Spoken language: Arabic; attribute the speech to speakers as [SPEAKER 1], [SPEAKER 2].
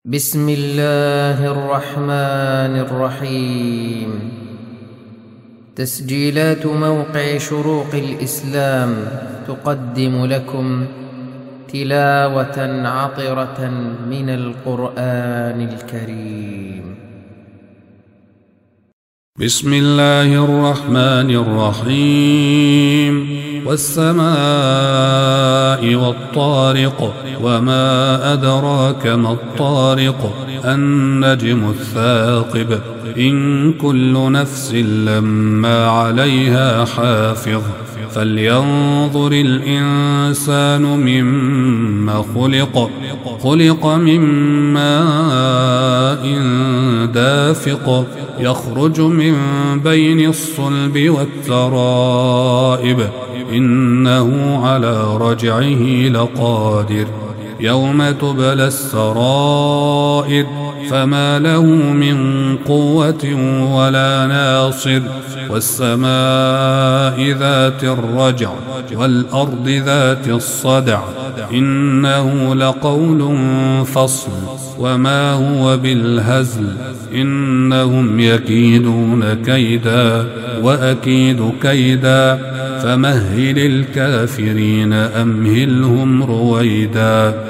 [SPEAKER 1] بسم الله الرحمن الرحيم. تسجيلات موقع شروق الإسلام تقدم لكم تلاوة عطرة من القرآن الكريم.
[SPEAKER 2] بسم الله الرحمن الرحيم. والسماء والطارق وما أدراك ما الطارق النجم الثاقب إن كل نفس لما عليها حافظ فلينظر الإنسان مما خلق من ماء دافق يخرج من بين الصلب والترائب إنه على رجعه لقادر يوم تبلى السرائر فما له من قوة ولا ناصر والسماء ذات الرجع والأرض ذات الصدع إنه لقول فصل وما هو بالهزل إنهم يكيدون كيدا وأكيد كيدا فمهل الكافرين أمهلهم رويدا.